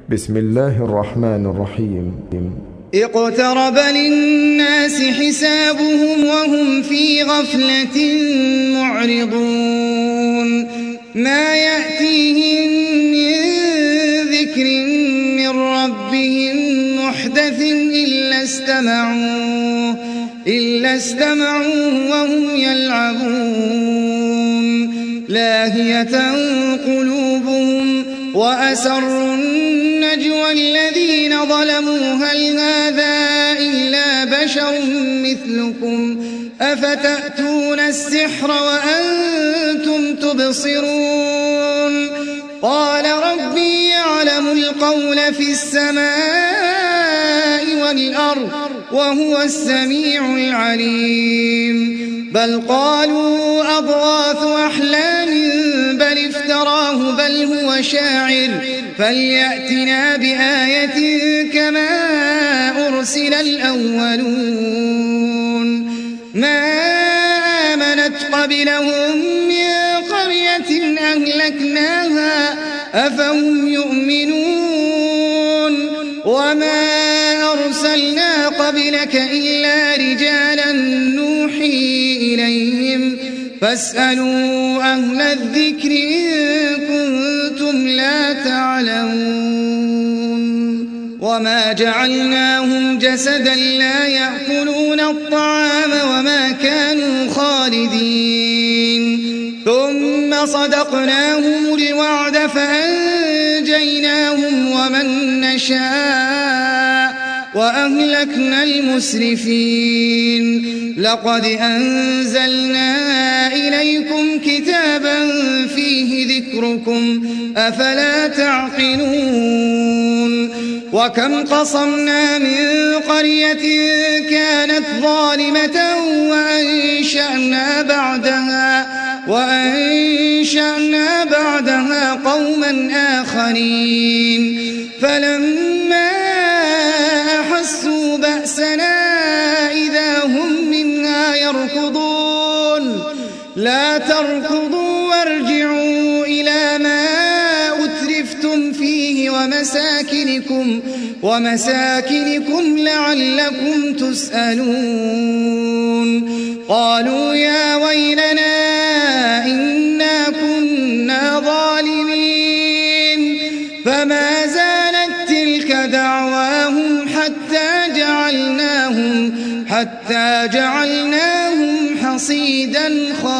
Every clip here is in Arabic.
بسم الله الرحمن الرحيم. اقترب للناس حسابهم وهم في غفلة معرضون ما يأتيهم من ذكر من ربهم محدث إلا استمعوه وهم يلعبون لاهية قلوبهم وأسروا النجوى الذين ظلموا هل هذا إلا بشر مثلكم أفتأتون السحر وأنتم تبصرون قال ربي يعلم القول في السماء والأرض وهو السميع العليم بل قالوا أضغاث أحلام بل افتراه بل هو شاعر فليأتنا بآية كما أرسل الأولون ما آمنت قبلهم من قرية أهلكناها أفهم يؤمنون وما أرسلنا قبلك إلا رجالا نوحي إليهم فاسألوا أهل الذكر إن كنتم لا تعلمون وما جعلناهم جسدا لا يأكلون الطعام وما كانوا خالدين ثم صدقناهم الوعد فأنجيناهم ومن نشاء وأهلكنا المسرفين لقد أنزلنا إليكم كتابا فيه ذكركم أفلا تعقلون وكم قصمنا من قرية كانت ظالمة وأنشأنا بعدها قوما آخرين فلما أحسوا بأسنا إذا هم منها يركضون لا تركضوا وارجعوا إلى ما أترفتم فيه ومساكنكم لعلكم تسألون قالوا يا ويلنا إنا كنا ظالمين فما زالت تلك دعواهم حتى جعلناهم حصيدا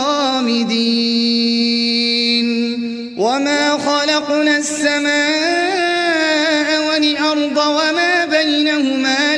خامدين وما خلقنا السماء والأرض وما بينهما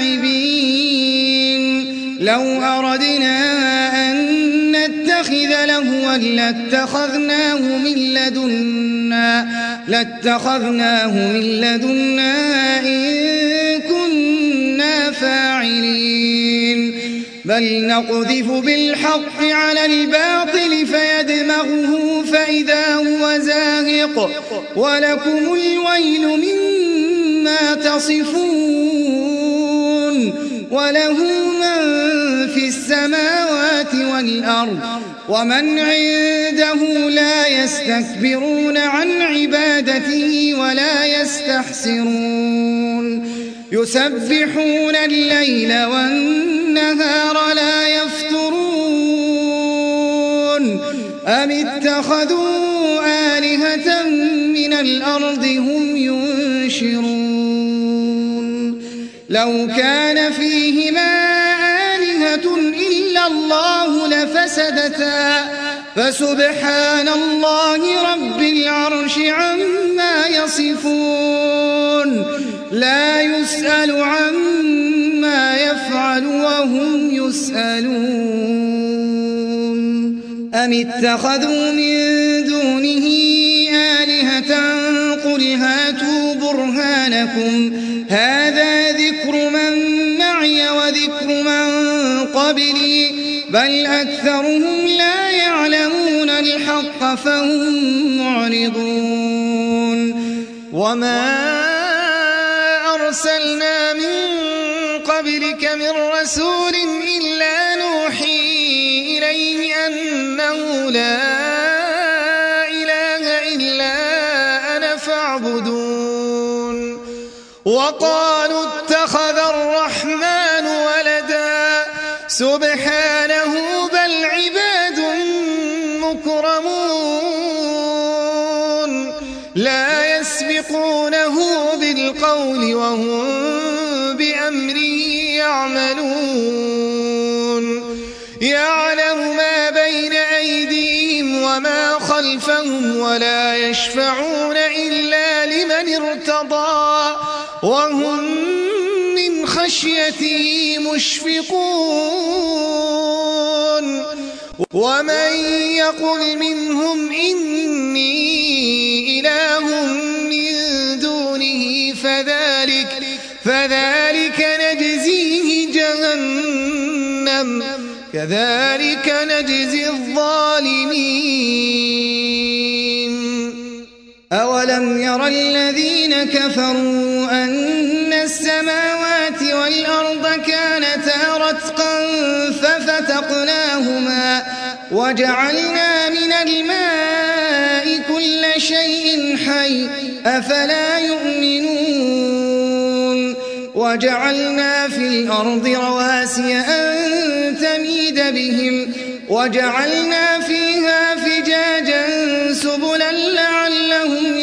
لاعبين لو أردنا أن نتخذ لهوا لاتخذناه من لدنا إن كنا فاعلين بل نقذف بالحق على الباطل فيدمغه فإذا هو زاهق ولكم الويل مما تصفون وله من في السماوات والأرض ومن عنده لا يستكبرون عن عبادته ولا يستحسرون يسبحون الليل والنهار لا يفترون أم اتخذوا آلهة من الأرض هم ينشرون لو كان فيهما آلهة إلا الله لفسدتا فسبحان الله رب العرش عما يصفون لا يسأل عما يفعل وهم يسألون أم اتخذوا من دونه آلهة قل هاتوا برهانكم هذا ذكر من معي وذكر من قبلي بل أكثرهم لا يعلمون الحق فهم معرضون وما أرسلنا من قبلك من رسول إلا نوحي إليه أنه لا إله إلا أنا فاعبدون وقالوا اتخذ الرحمن ولدا سبحانه بل عباد مكرمون لا يسبقونه بالقول وهم بأمره يعملون يعلم ما بين أيديهم وما خلفهم ولا يشفعون إلا لمن ارتضى وهم من خشيته مشفقون ومن يقل منهم إني إله من دونه فذلك نجزيه جهنم كذلك نجزي الظالمين أولم ير الذين كفروا أن السماوات والأرض كانتا رتقا ففتقناهما وجعلنا من الماء كل شيء حي أفلا يؤمنون وجعلنا في الأرض رواسي أن تميد بهم وجعلنا فيها فجاجا سبلا لعلهم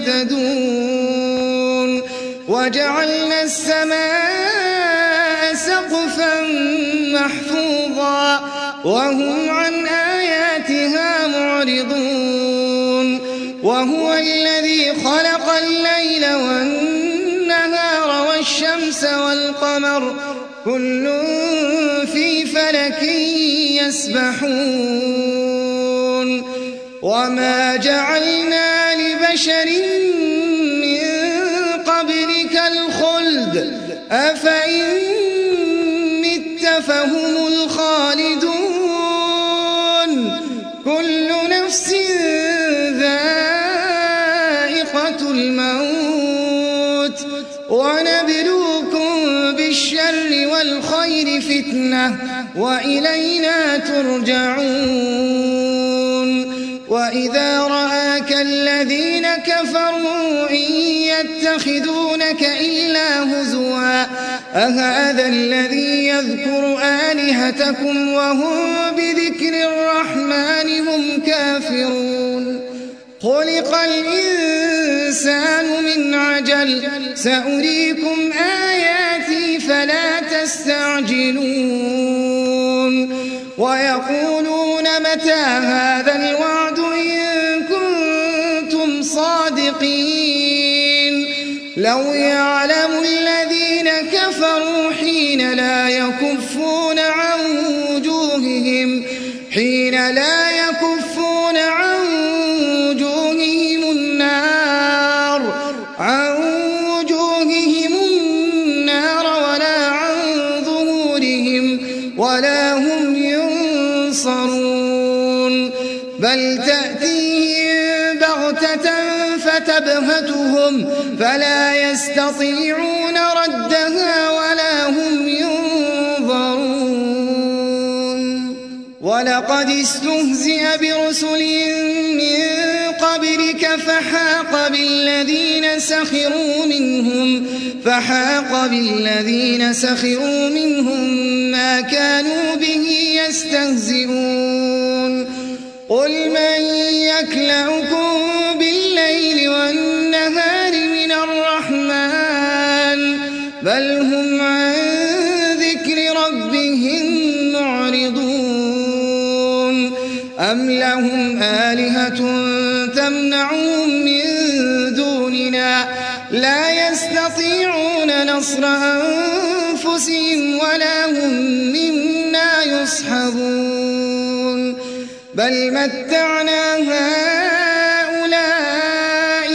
يهتدون وجعلنا السماء سقفا محفوظا وهم عن آياتها معرضون وهو الذي خلق الليل والنهار والشمس والقمر كل في فلك يسبحون وما جعلنا لبشر من قبلك الخلد أفإن مت فهم الخالدون كل نفس ذائقة الموت ونبلوكم بالشر والخير فتنة وإلينا ترجعون وإذا رآك الذين كفروا إن يتخذونك إلا هزوا أهذا الذي يذكر آلهتكم وهم بذكر الرحمن هم كافرون خلق الإنسان من عجل سأريكم آياتي فلا تستعجلون ويقولون متى هذا الوعد إن كنتم صادقين لو يعلم الذين كفروا حين لا يكفون عن وجوههم النار ولا عن ظهورهم ولا هم ينصرون بل تأتيهم بغتة فتبهتهم فلا يستطيعون ردها ولا هم ينظرون ولقد استهزئ برسل من قبلك فحاق بالذين سخروا منهم ما كانوا به يستهزئون قل من يكلؤكم بالليل والنهار من الرحمن بل هم عن ذكر ربهم معرضون أم لهم آلهة تمنعهم من دوننا لا يستطيعون نصر أنفسهم ولا هم منا يصحبون بل متعنا هؤلاء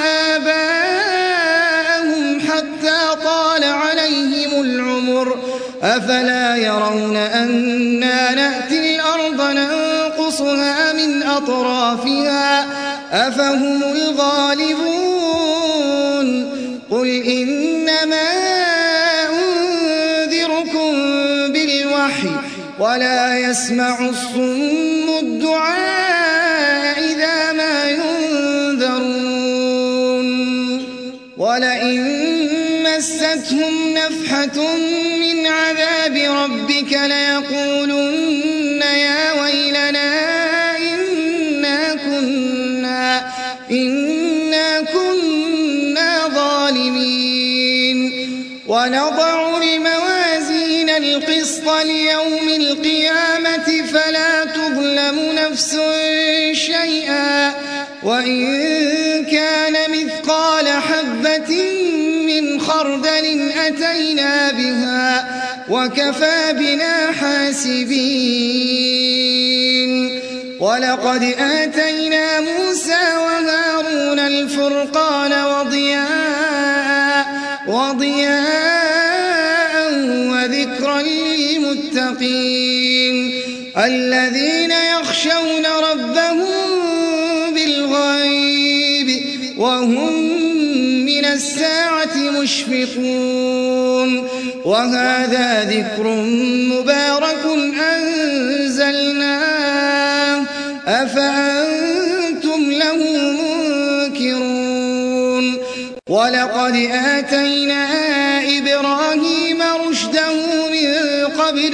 وآباءهم حتى طال عليهم العمر أفلا يرون أنا نأتي الأرض ننقصها من أطرافها أفهم الغالبون قل إنما أنذركم بالوحي ولا يسمع الصم الدعاء إذا ما ينذرون ولئن مستهم نفحة من عذاب ربك ليقولن يا ويلنا إنا كنا ظالمين. ونضع الموازين القسط ليوم القيامة فلا تظلم نفس شيئا وإن كان مثقال حبة من خردل أتينا بها وكفى بنا حاسبين. ولقد آتينا موسى وهارون الفرقان وضياء وذكرا للمتقين الذين يخشون ربهم بالغيب وهم من الساعة مشفقون. وهذا ذكر مبارك أنزلناه أفأنتم له منكرون. ولقد آتينا إبراهيم رشده من قبل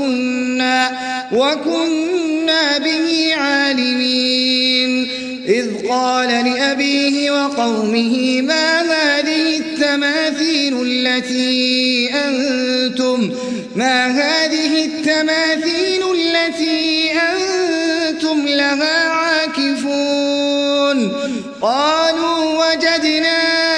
وكنا به عالمين. إذ قال لأبيه وقومه ما هذه التماثيل التي أنتم لها عاكفون. قالوا وجدنا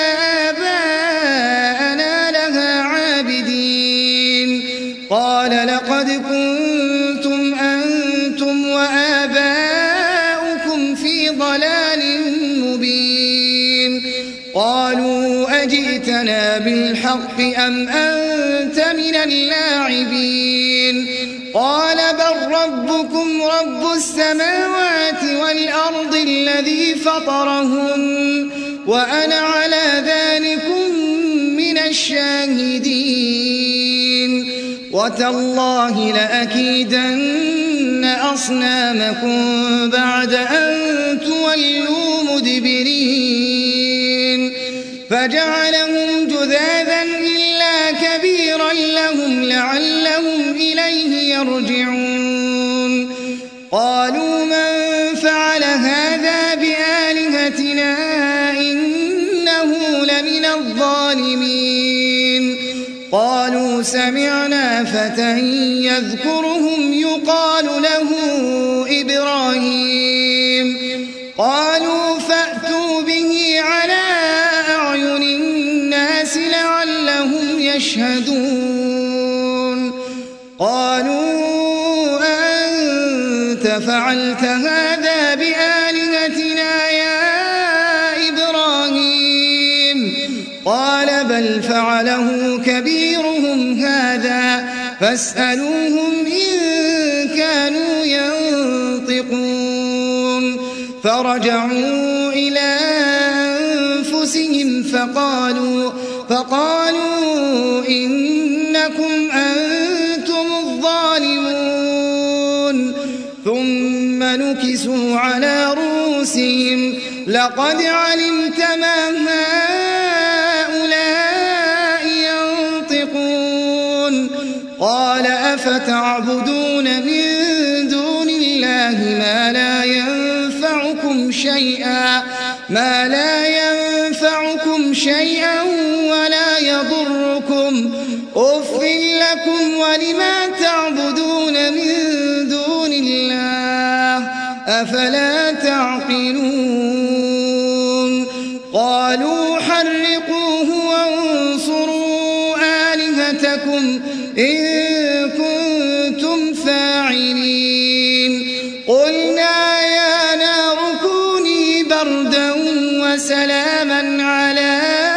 آباءنا لها عابدين. قال لقد كنتم أنتم وآباؤكم في ضلال مبين. قالوا أجئتنا بالحق أم أنت من اللاعبين. قال بل ربكم رب السماوات والأرض الذي فطرهن وأنا على ذلكم من الشاهدين. وتالله لأكيدن أصنامكم بعد أن تولوا مدبرين. فجعلهم جذاذا إلا كبيرا لهم لعلهم إليه يرجعون. قالوا من فعل هذا بآلهتنا إنه لمن الظالمين. قالوا سمعنا فتى يذكرهم يقال له إبراهيم. قالوا فأتوا به على أعين الناس لعلهم يشهدون. قالوا أنت فعلت هذا بآلهتنا يا إبراهيم. قال بل فعله كبيرهم هذا فاسألوهم إن كانوا ينطقون. فرجعوا إلى أنفسهم فقالوا إنكم أنتم الظالمون. ثم نكسوا على رؤوسهم لقد علمت ما هؤلاء ينطقون. قال أفتعبدون من دون الله ما لا ينفعكم شيئا ولا يضركم أف لكم ولما تعبدون من دون الله أفلا تعقلون. قالوا حرقوه وانصروا آلهتكم إن كنتم فاعلين. قلنا يا نار كوني بردا وسلاما على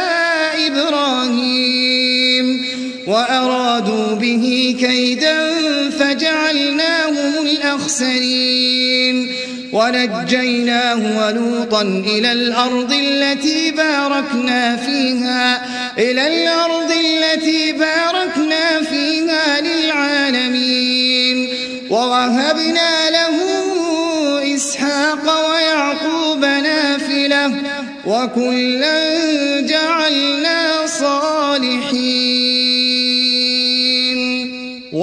إبراهيم وأرادوا به كيدا فجعلناهم الأخسرين. ونجيناه ولوطا إلى الأرض التي باركنا فيها للعالمين. ووهبنا له إسحاق ويعقوب نافلة وكلا جعلنا صالحين.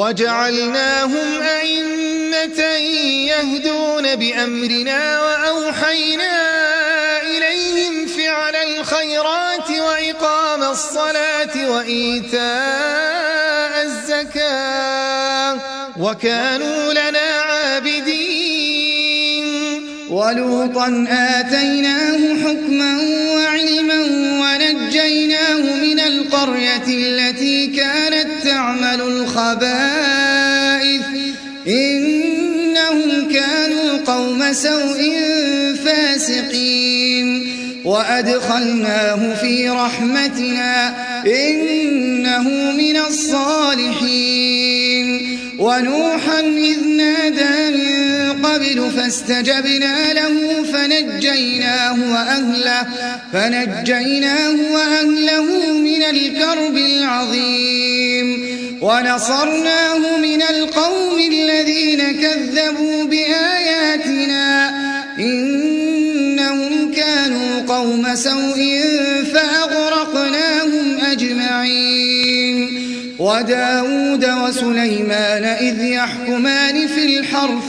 وجعلناهم أئمة يهدون بأمرنا وأوحينا إليهم فعل الخيرات وإقام الصلاة وإيتاء الزكاة وكانوا لنا عابدين. ولوطا آتيناه حكما وعلما ونجيناه من القرية التي كانت تعمل الخبائث إنهم كانوا قوم سوء فاسقين. وأدخلناه في رحمتنا إنه من الصالحين. ونوحا إذ نادى من قبل فاستجبنا له فنجيناه وأهله من الكرب العظيم. ونصرناه من القوم الذين كذبوا بآياتنا إنهم كانوا قوم سوء فأغرقناهم أجمعين. وداود وسليمان إذ يحكمان في الحرث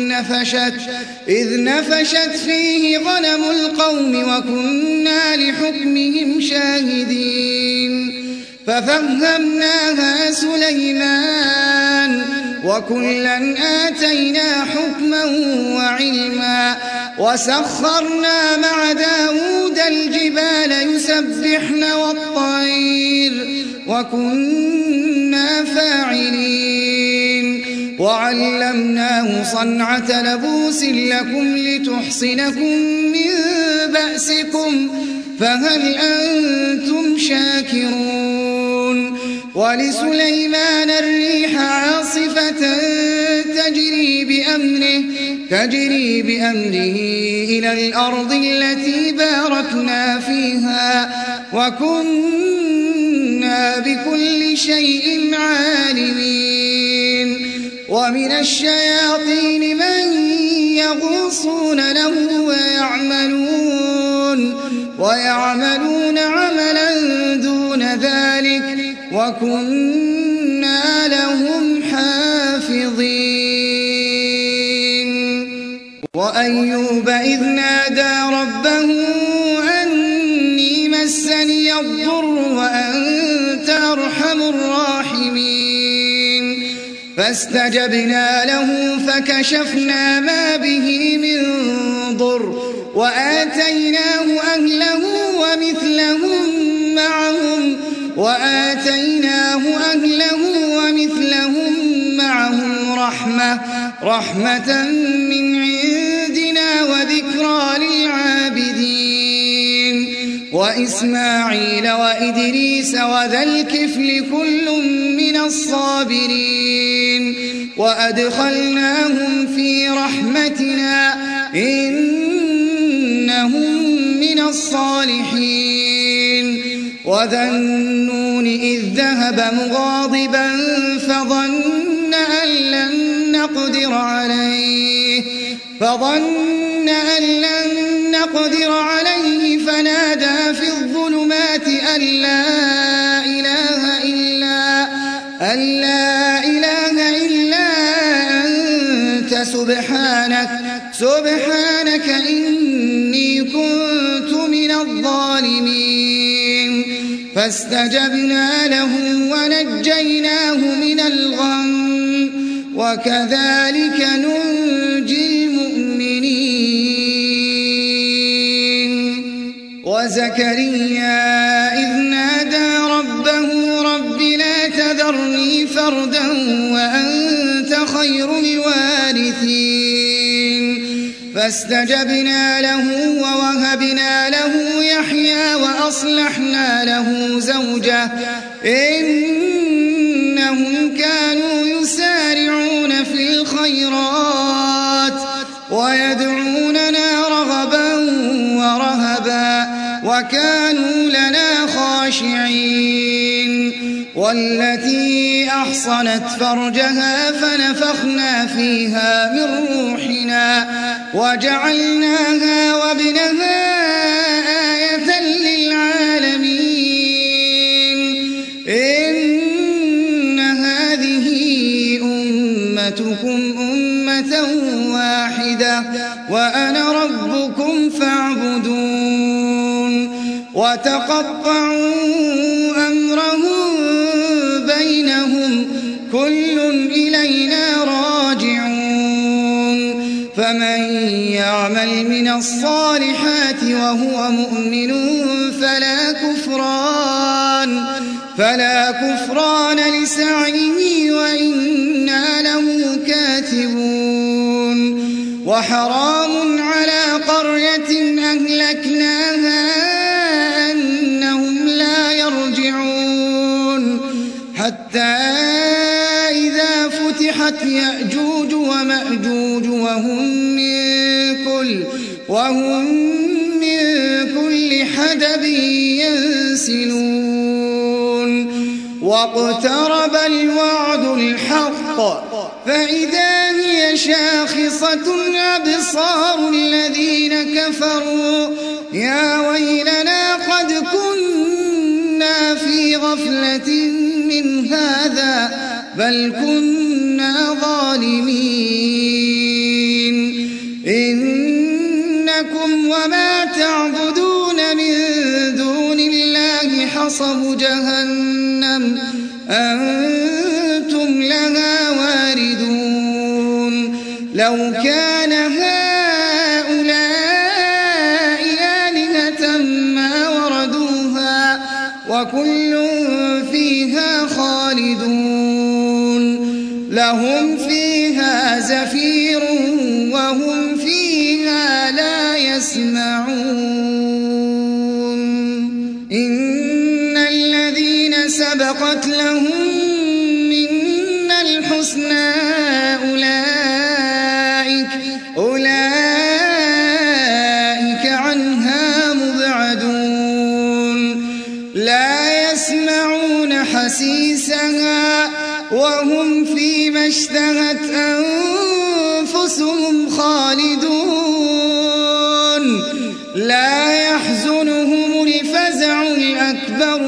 إذ نفشت فيه غنم القوم وكنا لحكمهم شاهدين. ففهمناها سليمان وكلا آتينا حكما وعلما. وسخرنا مع داود الجبال يسبحن والطير وكنا فاعلين. وعلمناه صنعة لبوس لكم لتحصنكم من بأسكم فهل أنتم شاكرون. ولسليمان الريح عاصفة تجري بأمره إلى الأرض التي باركنا فيها وكنا بكل شيء عالمين. ومن الشياطين من يغوصون له ويعملون عملا دون ذلك وكنا لهم حافظين. وأيوب إذ نادى ربه أني مسني الضر وأنت أرحم الراحمين. فاستجبنا له فكشفنا ما به من ضر وآتيناه أهله ومثلهم معهم رحمة من عندنا وذكرى للعابدين. وإسماعيل وإدريس وذا الكفل كل من الصابرين. وأدخلناهم في رحمتنا إنهم من الصالحين. وذا النون إذ ذهب مغاضبا فظن أن لن نقدر عليه فنادى في الظلمات أن لا إله إلا أنت سبحانك إني كنت من الظالمين. فاستجبنا له ونجيناه من الغم وكذلك ننجي المؤمنين. وزكريا إذ نادى ربه رب لا تذرني فردا وأنت خير الوارثين. فاستجبنا له ووهبنا له يحيى وأصلحنا له زوجه إنهم كانوا يسارعون في الخيرات ويدعوننا رغبا ورهبا وكانوا لنا خاشعين. والتي أحصنت فرجها فنفخنا فيها من روحنا وجعلناها وابنها آية للعالمين. إن هذه وأنا ربكم فاعبدون وتقطعوا أمرهم بينهم كل إلينا راجعون فمن يعمل من الصالحات وهو مؤمن فلا كفران لسعيه وإنا له كاتبون وحرام على قرية أهلكناها أنهم لا يرجعون حتى إذا فتحت يأجوج ومأجوج وهم من كل حدب ينسلون واقترب الوعد الحق فإذا هي شاخصة أبصار الذين كفروا يا ويلنا قد كنا في غفلة من هذا بل كنا ظالمين إنكم وما تعبدون من دون الله حصب جهنم أنتم لها واردون لو كان هؤلاء آلهة ما وردوها وكل فيها خالدون لهم فيها زفير وهم فيها لا يسمعون إن الذين سبقت لهم منا الحسنى أولئك عنها مبعدون لا يسمعون حسيسها وهم فيما اشتهت أنفسهم خالدون لا يحزنهم الفزع الأكبر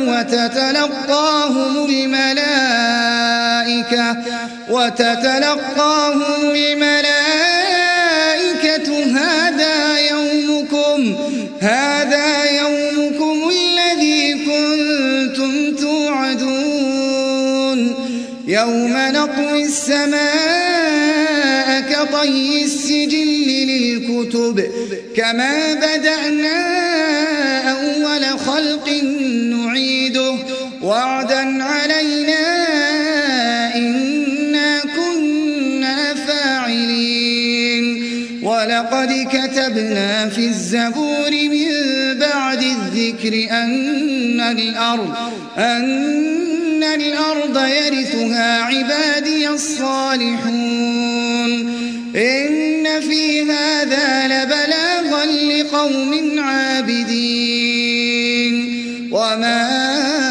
وتتلقاهم الملائكة هذا يومكم الذي كنتم توعدون يوم نطوي السماء كطي السجل للكتب كما بدأنا أول خلق نعيده وعدا علينا إنا كنا فاعلين ولقد كتبنا في الزبور من بعد الذكر أن الأرض يرثها عبادي الصالحون إن في هذا لبلاغا لقوم عابدين وما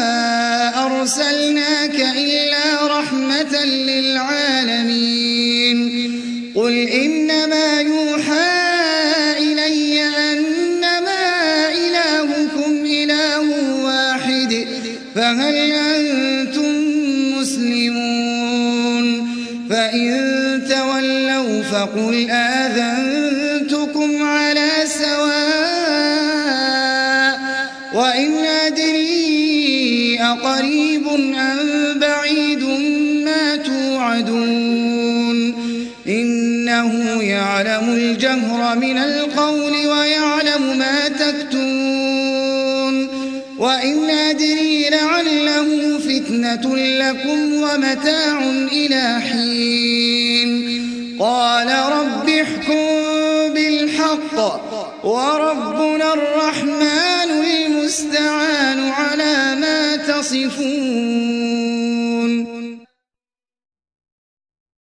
أرسلناك إلا رحمة للعالمين قل إنما يوحى إلي أنما إلهكم إله واحد فهل أنتم مسلمون فإن تولوا فقل آذنتكم على سواء وإن أدري أقريب أم بعيد ما توعدون إنه يعلم الجهر من القول ويعلم ما تكتمون وإن أدري لعله فتنة لكم ومتاع إلى حين قال رب احكم بالحق وربنا الرحمن المستعان على ما تصفون